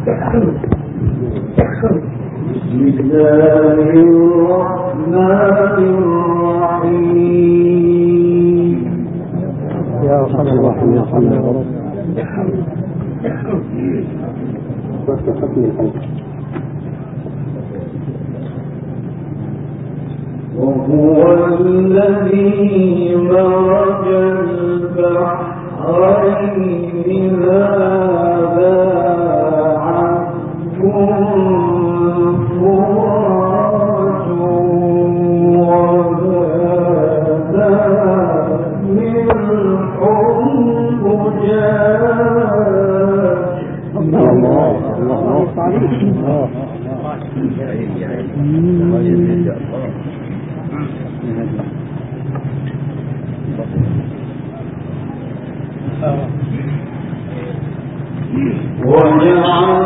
بسم الله الرحمن الرحيم. يا رحمن الرحيم يا رحمن الرحيم. وهو الذي مرج البحرين هذا عذب فرات وهذا ملح أجاج. الله وجعل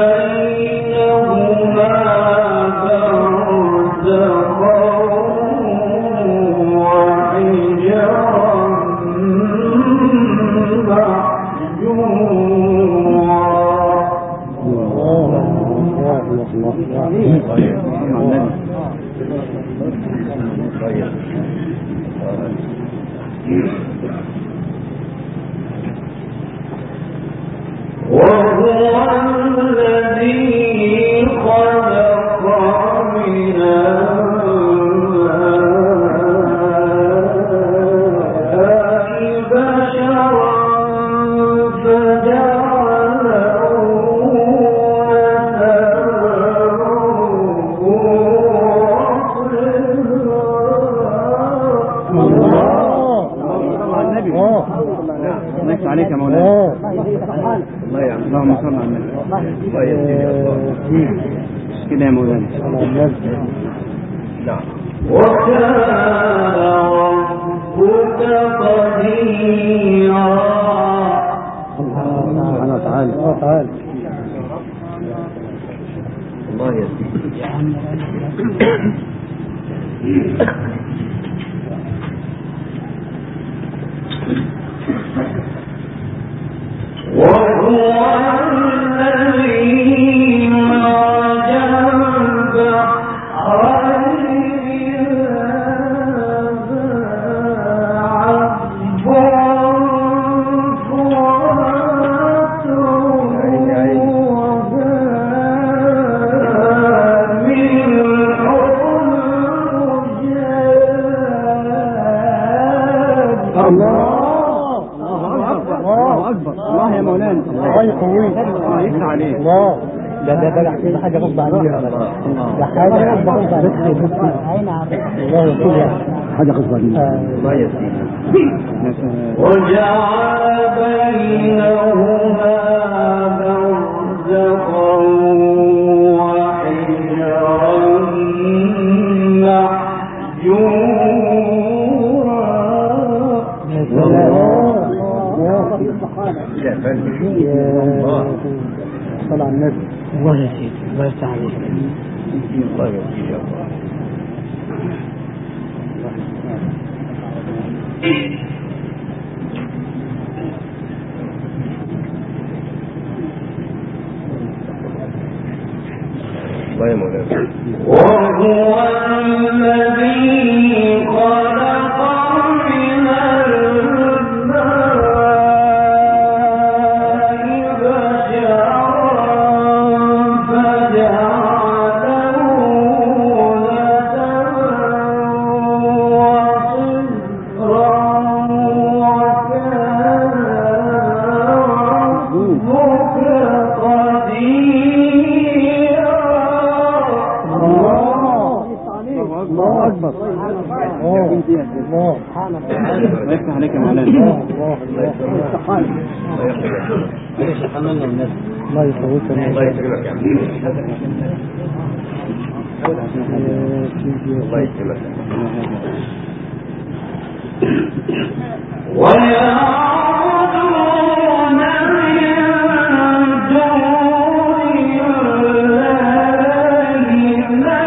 بينهما برزخا وحجرا وهو الذي خلق من الماء بشرا فجعله نكت عليك يا مولانا. الله يعلم. اللهم صل على النبي. الله يهديك كده يا مولانا. نعم. وكان ربك قديرا. سبحانه وتعالى. الله يهديك. وهو الذي مرج البحرين عذب فرات الله يا مولانا. الله يقويك. الله يفتح عليك. الله ده حاجة غصب عننا. ده حاجة غصب عننا. الله يقويك. حاجة غصب عننا. الله يسلمك. وجعل بينهما برزخا وحجرا صلى على النبي. الله يا سيدي. الله يفتح عليك. الله يسلمك يا الله. الله يا مولانا. وهو الذي خلق من الماء بشرا فجعله نسبا وصهرا وكان ربك قديرا. الله أكبر. الله يفتح عليك يا مولانا. الله يسويك. الله يسلمك يا عم. الله يسلمك. ويعبدون من دون الله ما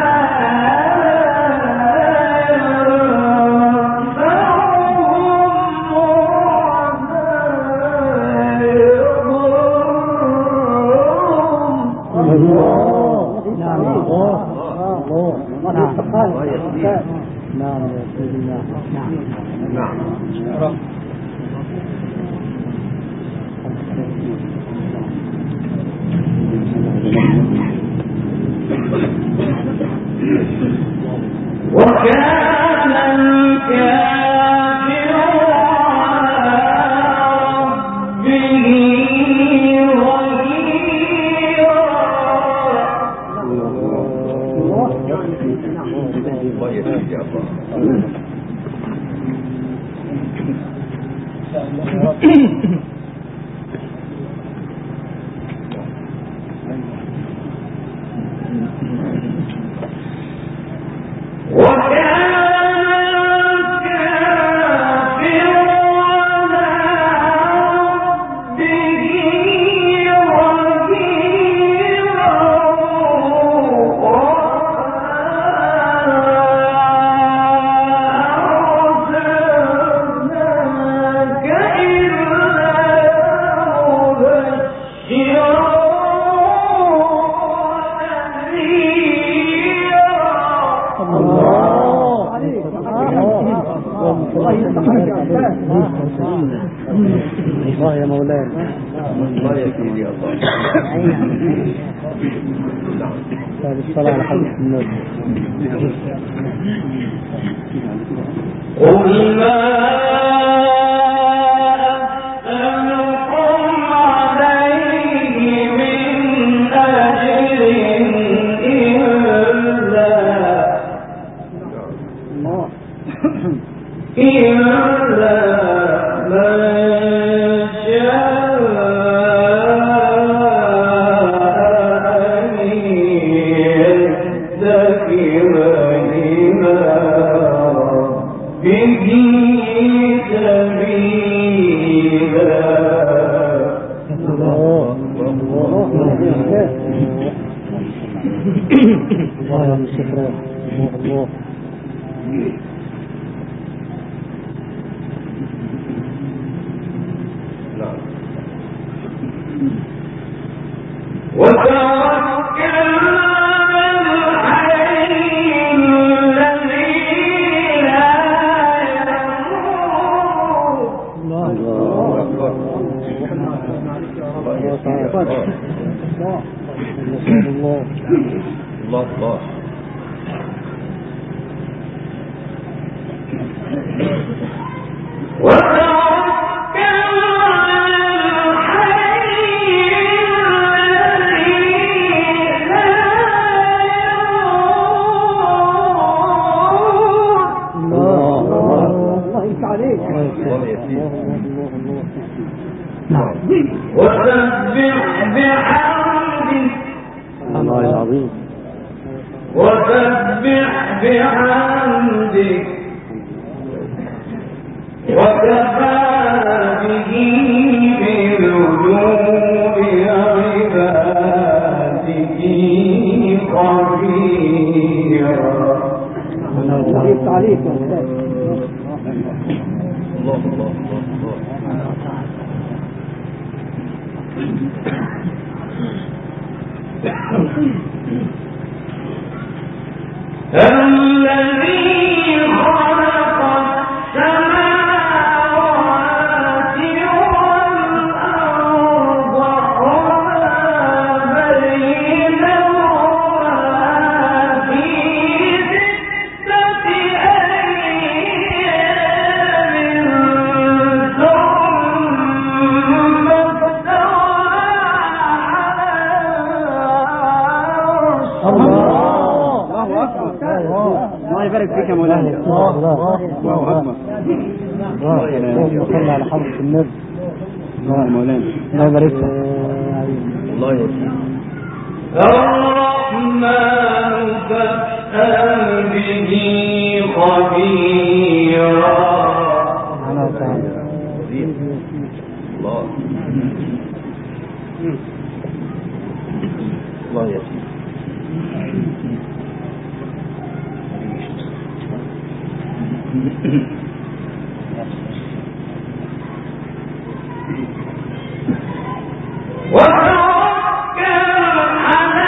ينفعهم ولا يضرهم نعم الله نعم يا سيدنا نعم وكان الكافر على ربه الله يا مولانا الله يا سيدي الله الصلاة على حضرة النبي قل ما أسألكم عليه من أجر إلا من شاء أن يتخذ إلى ربه سبيلا. الله يا شكرا الله وتوكل على الحي الذي لا يموت. الله وسبح بحمده الله العظيم وسبح بحمده وكفى به بذنوب عباده خبيرا. الله الذي خلق السماوات والأرض وما بينهما في 6 أيام ثم استوى على الله يبارك فيك يا مولانا. الله اكبر. اللهم صل على حضرة النبي. الله يا مولانا الله يبارك فيك. الله يا سيدي الرحمن فاسأل به خبيرا. الله يا سيدي وتوكل على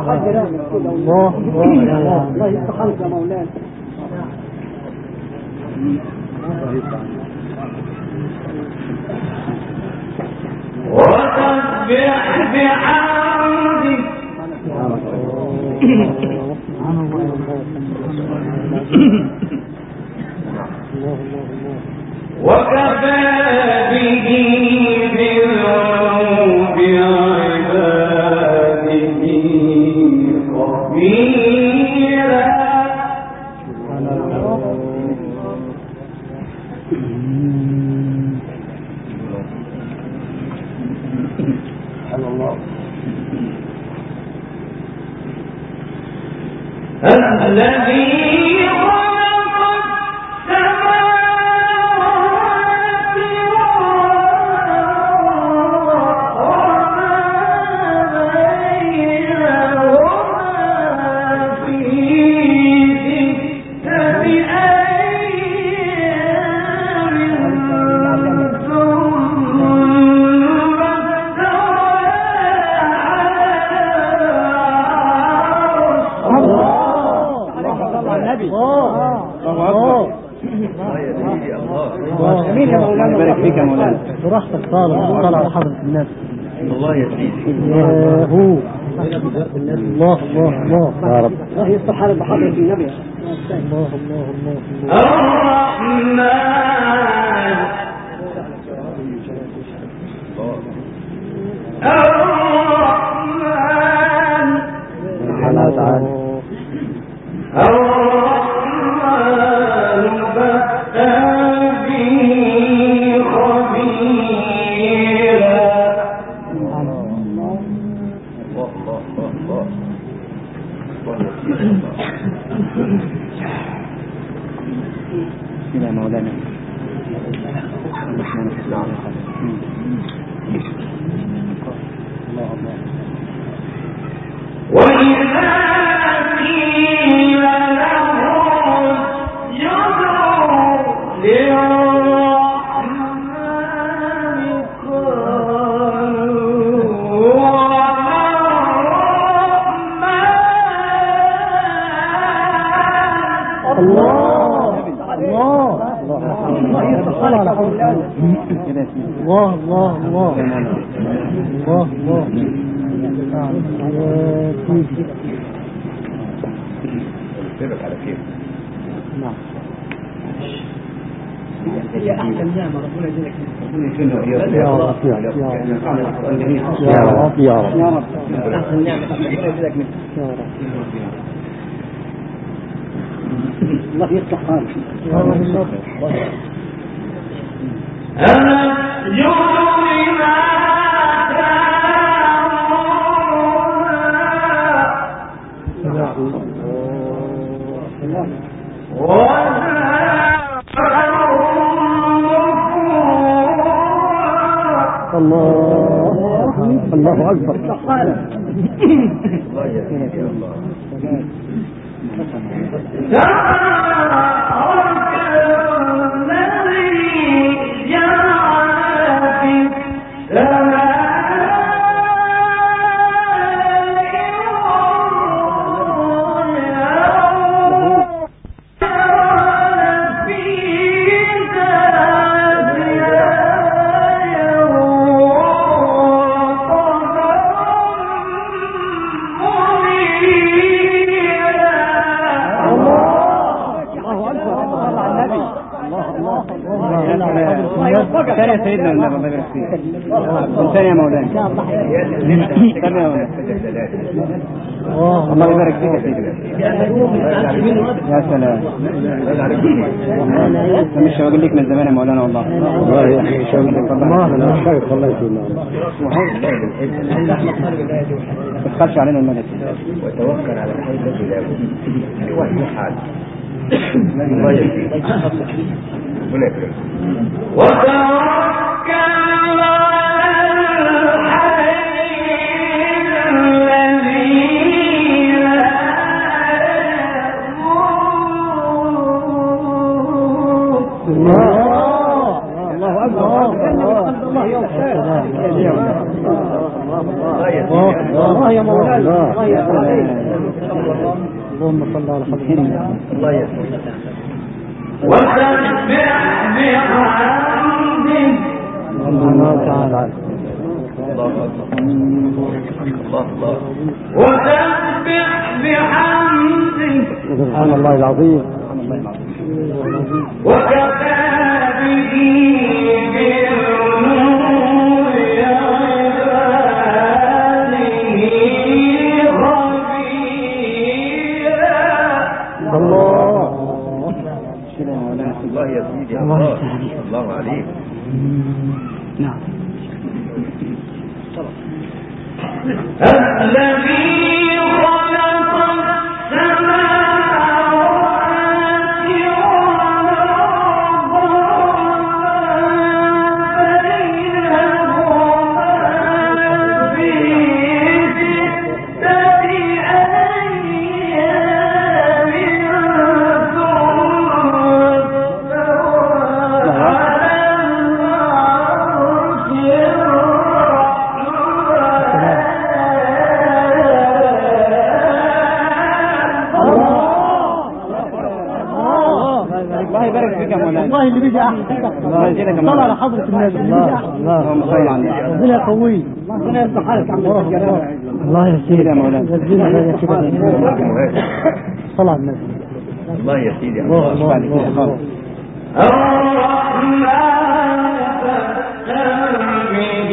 الله الله يفتح عليك يا مولانا. وسبح بحمده وكفى به بذنوب عباده خبيرا. الذي خلق السماوات وما بينهما في ستة أيام ثم جميل يا مولانا. يبارك فيك يا مولانا. براحتك طالع على حضرة الناس. الله يسعدك. هو الله الله الله يا رب. الله يصلح حالك بحضرة النبي. الله الله الله الرحمن سبحانه وتعالى. يا مولانا وإذا قيل لهم اسجدوا للرحمن قالوا وما الرحمن. الله على حول الله الله الله الله الله سيبك على كيف. نعم. اللي أحسن نعمة ربنا يجزاك يا رب يا رب يا رب يا رب يا رب أحسن نعمة ربنا يجزاك يا رب. الله يصلح حالك. الله أكبر. الله يسعدك يا الله. ثانية سيدنا الله يبارك فيك. ثانية يا مولانا. ثانية يا مولانا. الله يبارك فيك يا سيدي. يا سلام. مش هقول لك من زمان يا مولانا والله. الله يحييك. الله انا شايف الله يسلمك. ما تخافش علينا الملك. وتوكل على الحي الذي لا يموت. وهي حال. الله يحييك. ربنا يكرمك. وتوكل على الله يا مولانا. الله اللهم صل على حضرتك. الله يسلمك. وسبح بحمده الله تعالى. الله أكبر. الله وسبح بحمده سبحان الله العظيم. وكفى به بالذنوب عباده خبيرا. الله الله يا سيدي. الله عليك. نعم. الذي خلق السماوات والأرض بينهما في ستة أيام ثم استوى على الله يبارك فيك يا مولانا. والله اللي بيجي احسن. الله يجزيك يا صل مولانا. على حضرة النبي. اللهم صل على النبي. ربنا يقويه. ربنا يصلح حالك. الله يسير يا مولانا. صل على النبي. الله يا سيدي. الله الله بعد كده الله. خالص. الرحمن فاسأل به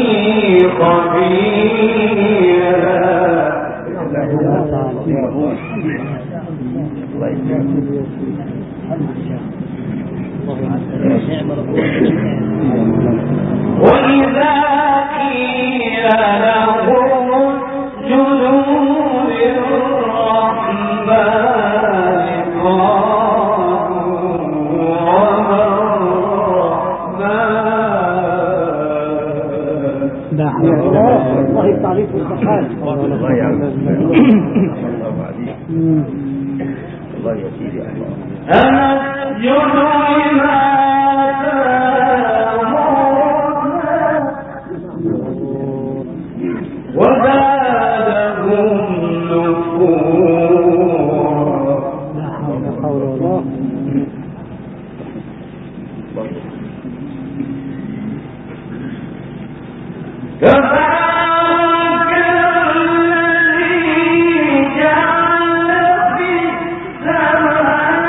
خبيرا. الله يسلمك. وإذا قيل لهم اسجدوا للرحمن قالوا وما الرحمن. الله التعريف والسبحان. الله يعلم. الله عليك. الله يا سيدي. أنسجد لما تأمرنا وزادهم نفورا. لا حول ولا قوة. كذلك الذي جعل في السماء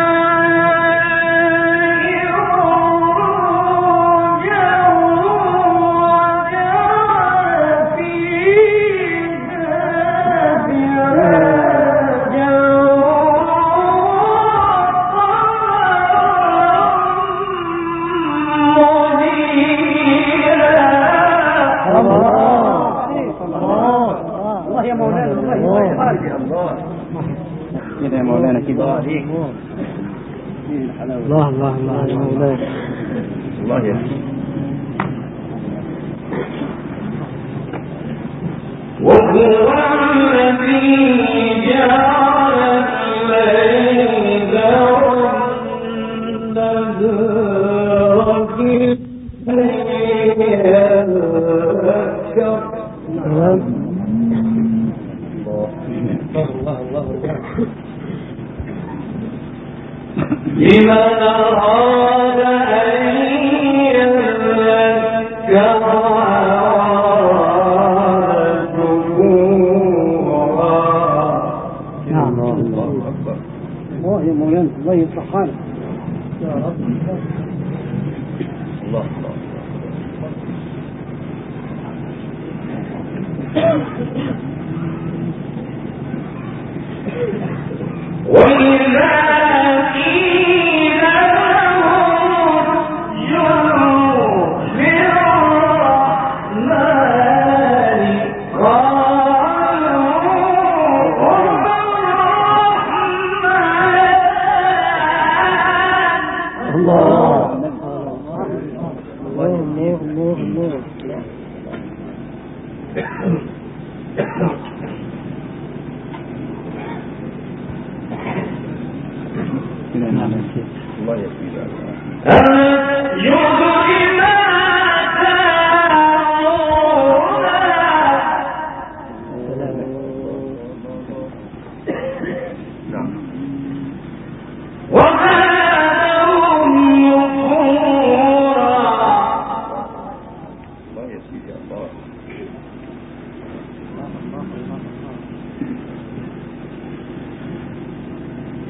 بروجا وجعل فيها سراجا الله يا مولانا. الله كده يا مولانا كده. الله الله الله يا مولانا. الله يا سيدي. وهو الذي جعل الليل والنهار ليذكر. لمن أراد أن يذكر نعم. الله أكبر. الله يا مولانا. الله يصلح حالك. يا رب. الله وإذا قيل لهم اسجدوا للرحمن قالوا وما الرحمن. الله الله الله الله. الله يا سيدي. أسجد لما تأمرنا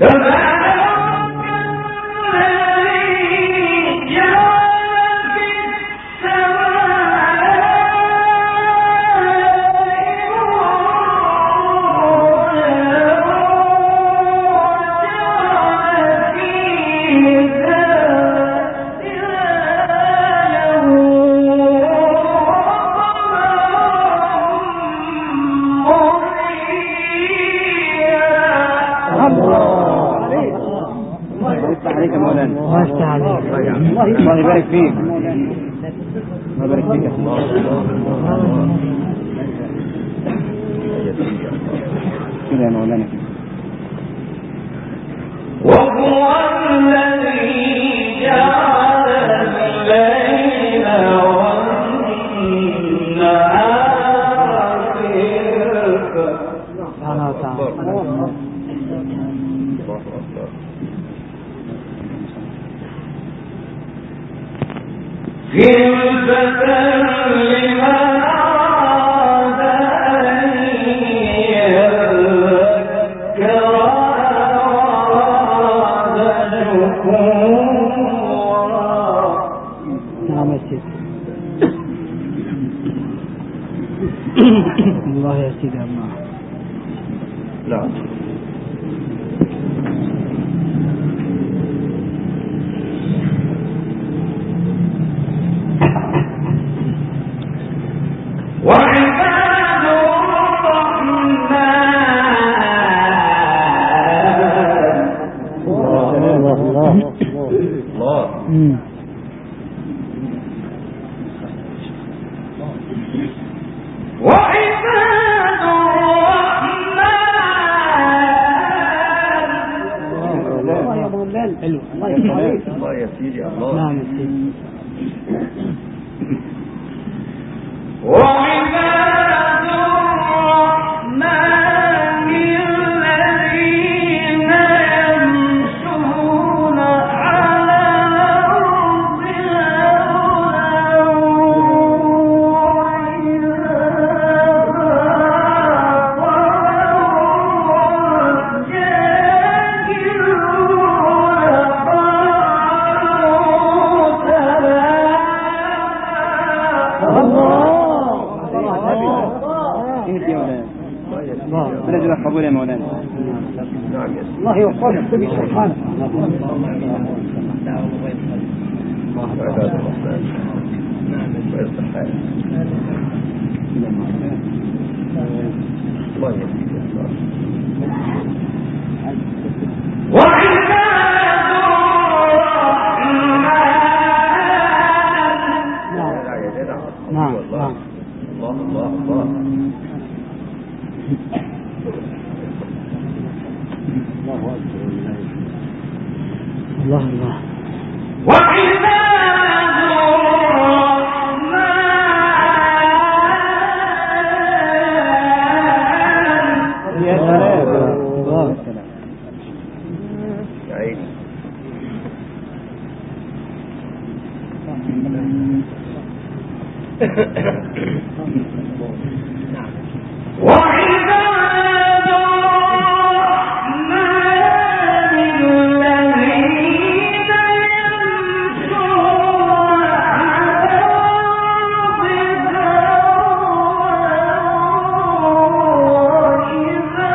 الله يبارك فيك. الله يبارك فيك يا الله. كده يا مولانا. وهو الذي جعل الليل والنهار سبحانه وتعالى. خلفة لمن أراد أن يذكر أراد شكورا. نعم يا سيدي. الله يا سيدي الله. نعم. وعباد الرحمن الله وعباد الرحمن الله يا مولانا. الله يخليك. الله يا سيدي الله. نعم يا سيدي. وعباد الرحمن الذين يمشون على الأرض بلد القبول يا مولانا. نعم يا سيدي. الله يوفقك سبحانه. وعباد الرحمن ويصلح حالك. الله يا سيدي الله. وعباد الرحمن نعم الله الله الله الله. الله الله. وعباد الرحمن يا سلام. الله. يا عيني. وعباد الرحمن الذين يمشون على الأرض وإذا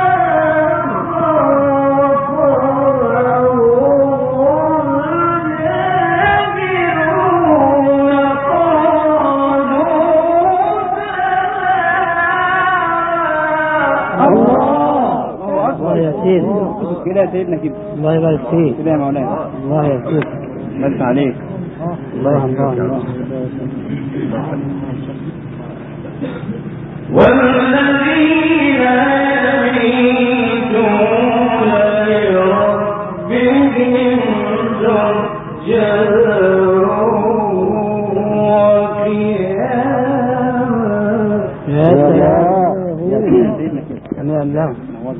الله يا سيدي. كده يا سيدنا كده. الله يبارك فيك. كده يا مولانا. الله يا سيدي. بس عليك. الله الله. والذين يبيتون لربهم سجدا وقياما. يا سلام. يا سيدنا كده. نعم نعم.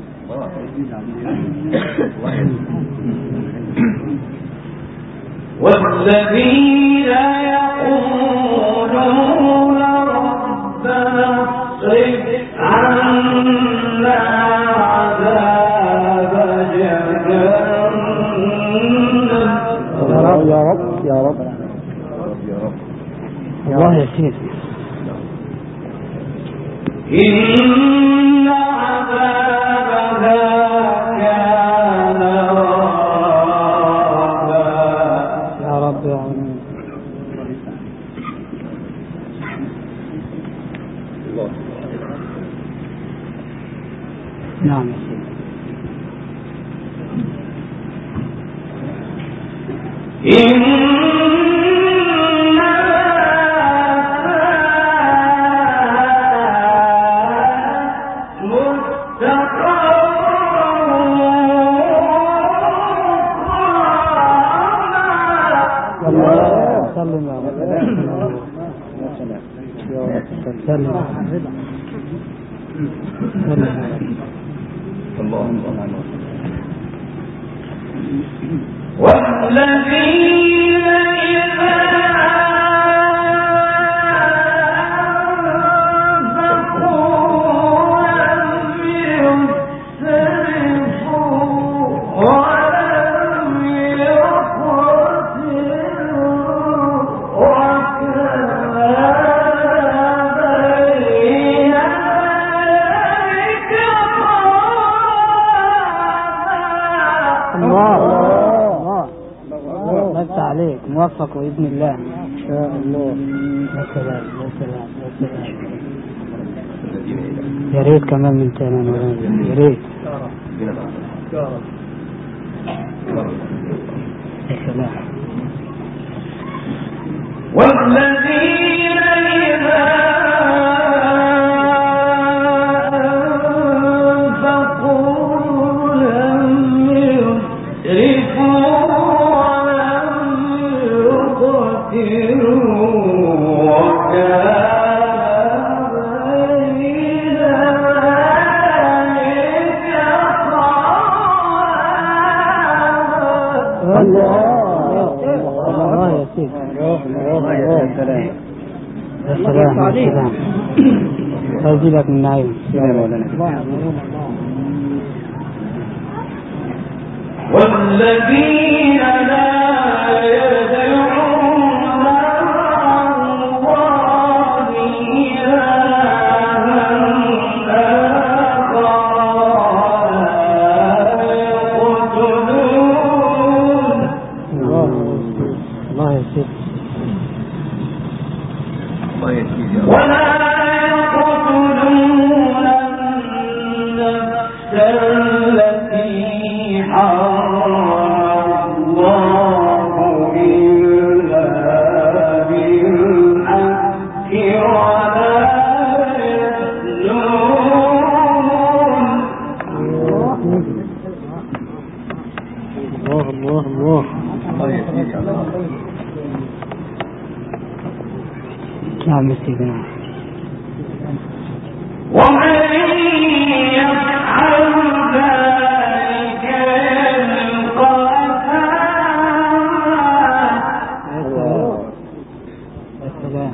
والذين يقولون ربنا اصرف عنا عذاب جهنم سيدي. إن عذابها كان غراما. يا رب يا عمين. نعم يا سيدي. والذين إذا أنفقوا لم يسرفوا ولم يقتروا وكان بين ذلك نفس عليك موفق بإذن الله إن شاء الله. يا سلام يا سلام يا سلام. يا ريت كمان من تاني يا ريت. يا سلام. والذين إذا أنفقوا لم يسرفوا الله يا سيدي. يا سلام يا سلام. أزيدك من نعيم. والذين لا يدعون مع الله إلها آخر يقتلون. الله يا سيدي. ولا يقتلون النفس التي حرم الله إلا بالحق ولا يزنون. الله الله. نعم سيدنا. ومن يفعل ذلك يلقى أثاما. يا سلام.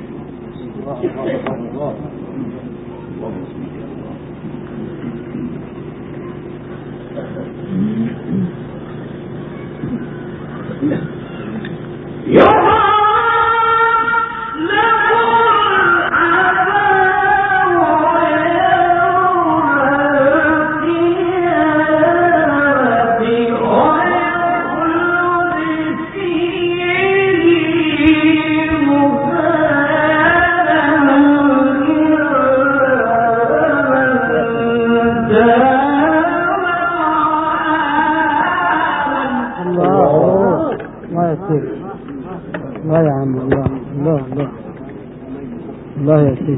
الله يا عم. الله الله الله. الله يا سيدي.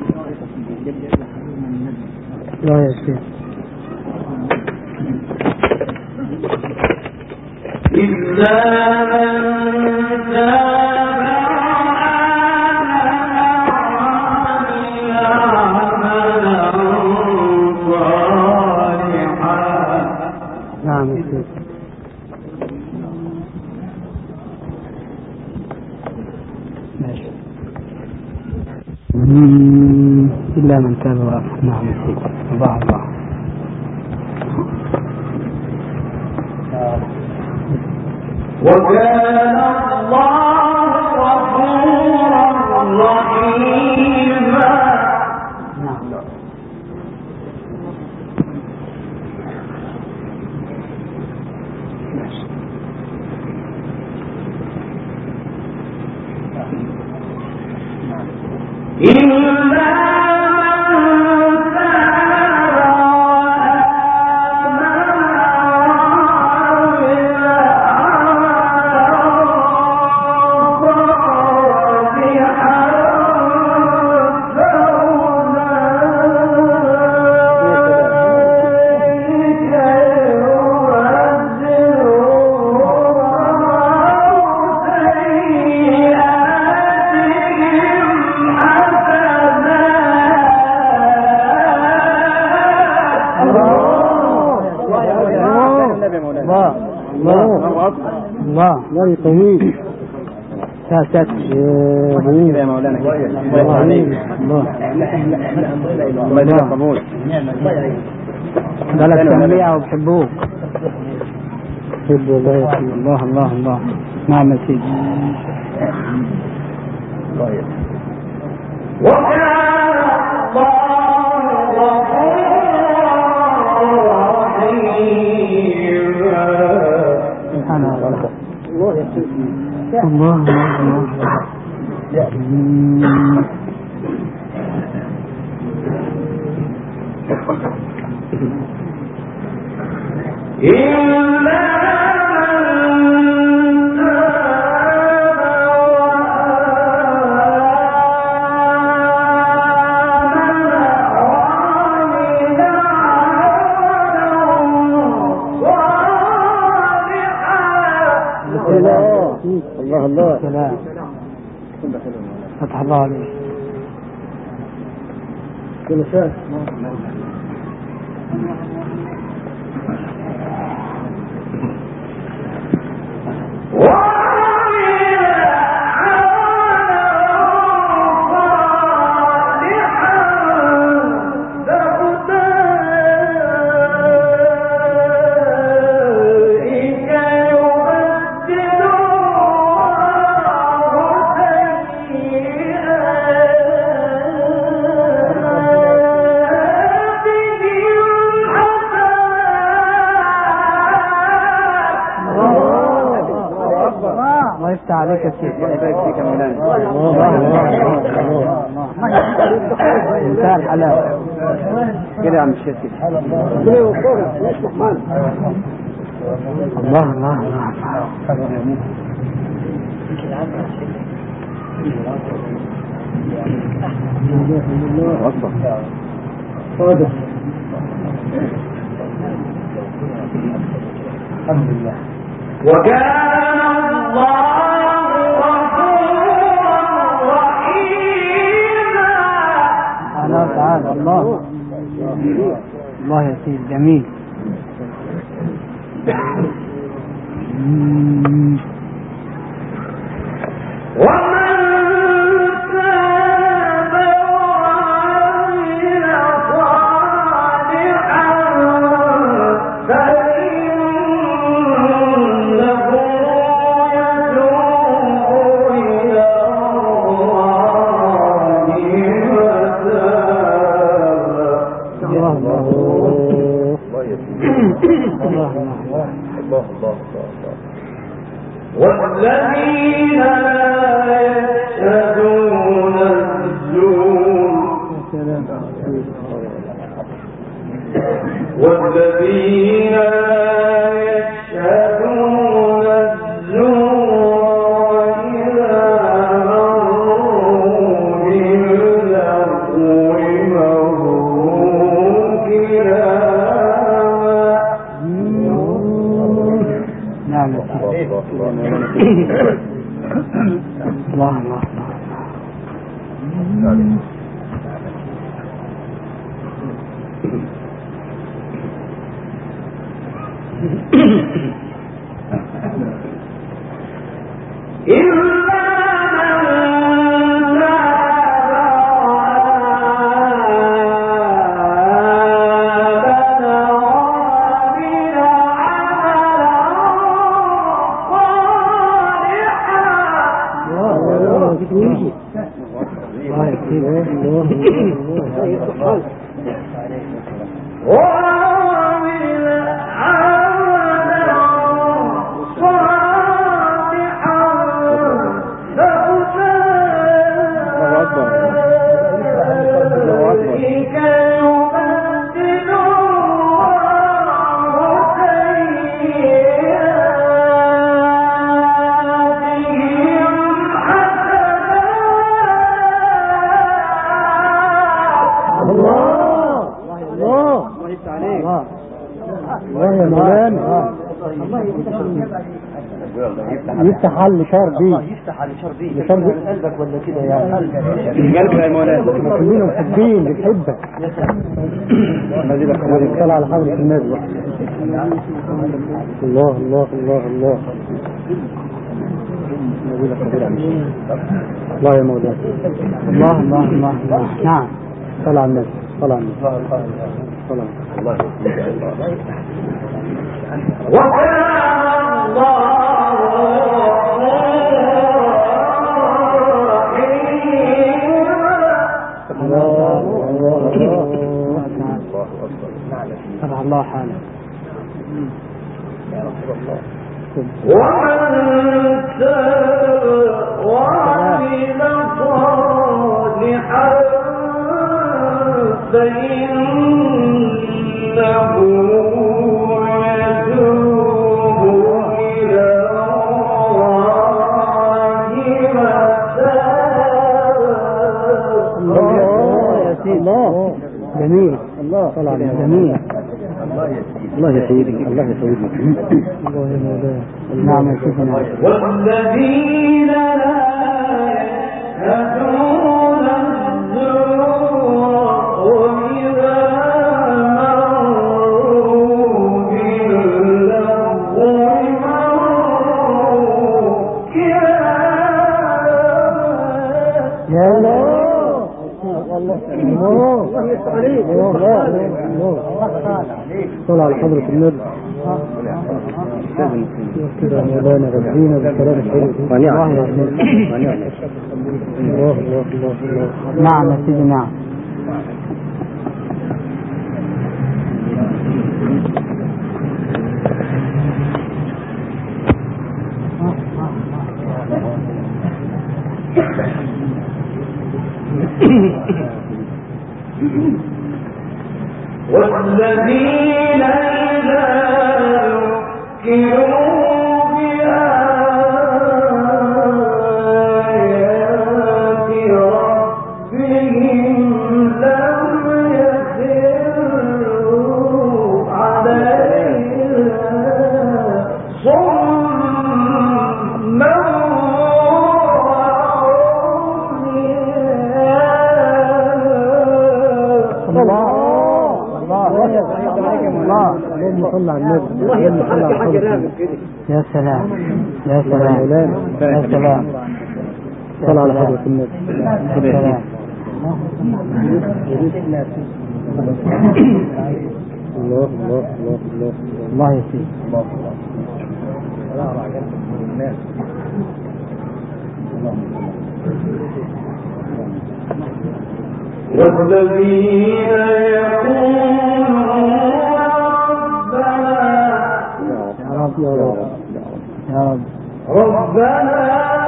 الله يا سيدي. إلا من تاب وعمل صالحا. نعم يا سيدي. ماشي. إلا من تاب وآمن. نعم يا سيدي. الله الله. وكان الله غفورا رحيما. الله طويل ساسات كده يا مولانا الله يديك قبول ده لك تنبيع وبحبوك حبوا الله الله الله نعم يا سيدي الله الله الله الله سلام فتح الله عليك كل شيء عليك يا سيدي انتهى الحلاوة كده يا عم الشيخ الله الله الله أكبر الحمد لله وكان الله غفورا رحيما. سبحانه وتعالى الله الله يا سيدي جميل. والذين لا يشهدون الزور والذين لا يشهدون الزور وإذا مروا باللغو مروا كراما. نعم الله الله يفتح حل شر بيه، يفتح على شربيه يشرب قلبك ولا كده يعني قلبه يا مولانا كلنا محبين بنحبك. صل على حضرة النبي. الله الله الله الله. الله يا مولانا. الله الله الله الله. نعم. صل على النبي. صل على النبي. صل على النبي. وكان الله الله حاله. ومن تاب وعمل صالحا فإنه الله جميل. الله طلع جميل. الله يا سيدي. الله يا سيدي. الله يا مولانا. نعم يا سيدنا. والذين لا يشهدون الزور وإذا مروا باللغو مروا كراما. يا الله الله الله الله. صل على حضرة النبي. كده مولانا ربنا بالكلام الحلو. الله يا الله الله الله. نعم يا سيدي. نعم. والذين إذا ذكروا بآيات ربهم لم يخروا عليها صما اللهم صل على النبي. اللهم صل على النبي. يا سلام يا سلام يا سلام. صل على حضرة النبي. يا سلام. الله الله الله الله. الله يا سيدي. والذين يقولون يا رب يا رب ربنا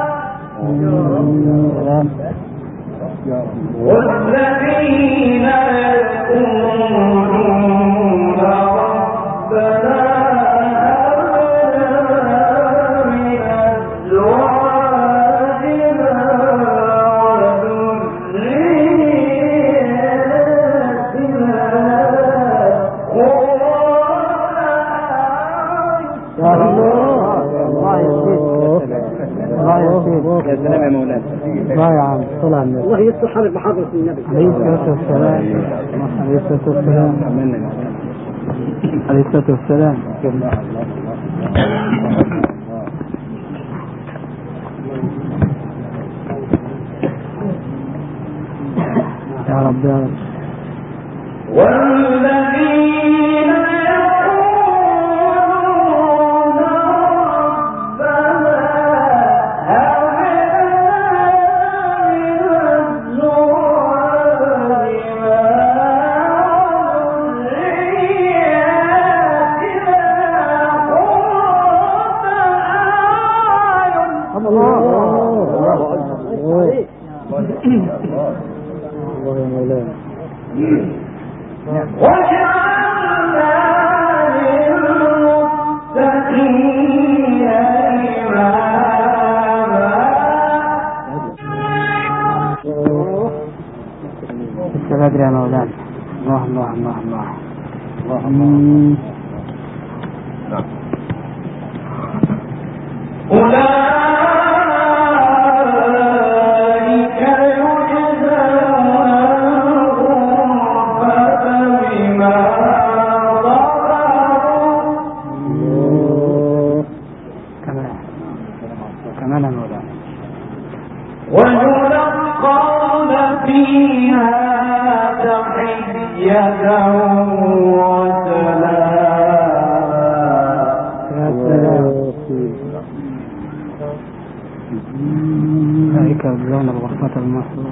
والذين يقولون ربنا يا سلام يا مولانا. الله يا عم. صل على النبي. الله يستحرك بحضرة النبي عليه الصلاة والسلام. عليه الصلاة والسلام. عليه الصلاة والسلام. يا رب يا رب. والذين يقولون ربنا هب لنا من أزواجنا وجعلنا للمتقين إماما. لسه بدري يا مولانا. الله الله الله الله الله الله. أولئك يجزون الغرفة بما صبروا كمان يا مولانا. ويلقون فيها تحية أولئك يجزون الغرفة المحصورة.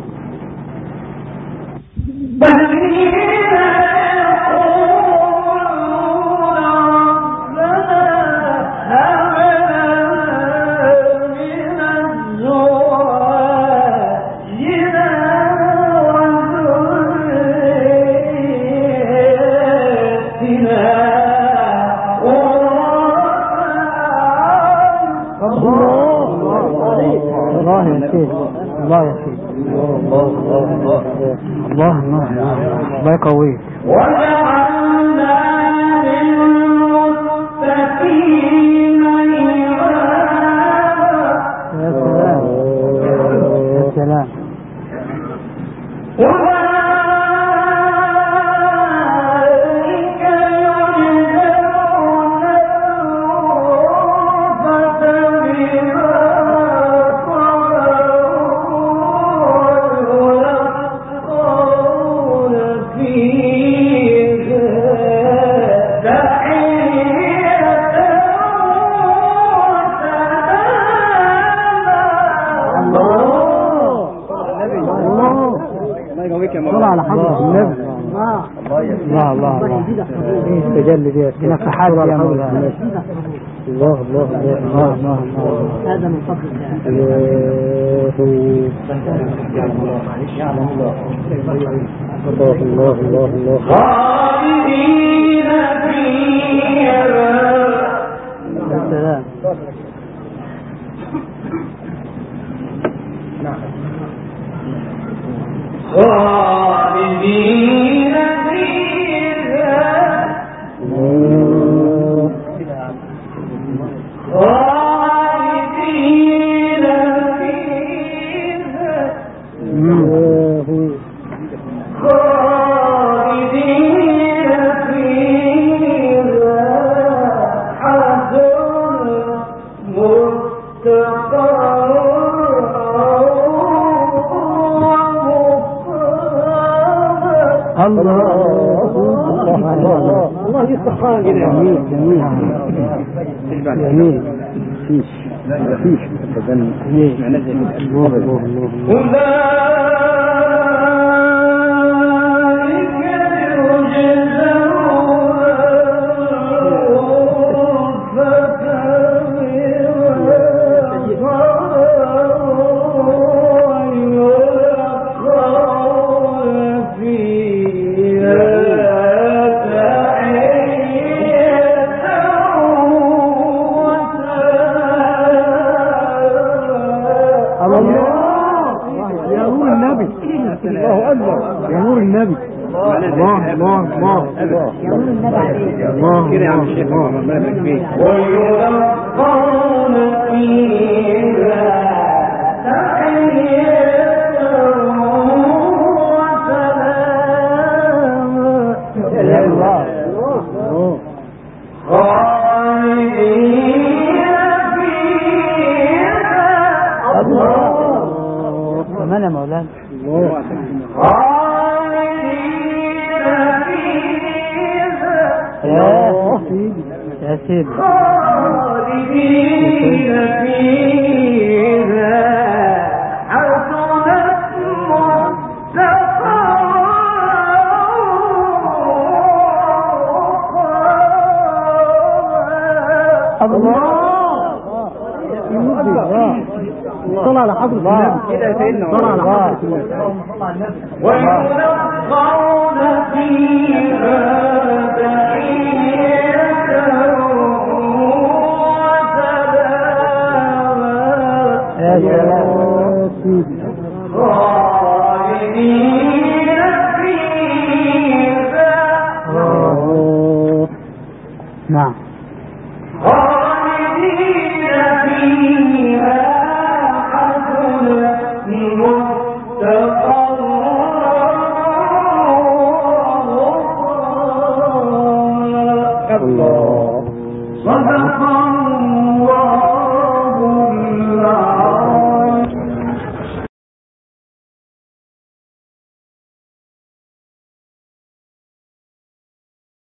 الله يا سيد، الله يا سيد، الله الله الله يقويك. وجعلنا للمتقين إماما. يا سلام يا سلام. صلى على حضرة النبي. الله الله الله تجلي ديت هناك حاجة يا مولانا. الله الله الله الله هذا من فضل الله الله الله الله. خالدين فيها. السلام. خالدين فيها. خالدين فيها. خالدين فيها. حسن مستقر. الله الله يستحقان. جميل جميل جميل. فيش جميل. الله الله الله. الله أكبر. يا نور النبي. الله الله الله يا نور النبي عليك. الله كده يا عم الشيخ. الله يبارك فيك. ويلقون فيها تحية وسلاما. خالدين فيها. الله كمان يا مولانا. خالدين فيها. يا سيدي. خالدين فيها. حسنت مستقرا. الله صلى على حضرة النبي كده سيدنا صلى على حضرة النبي ويلقون فيها تحية وسلاما يا سيدي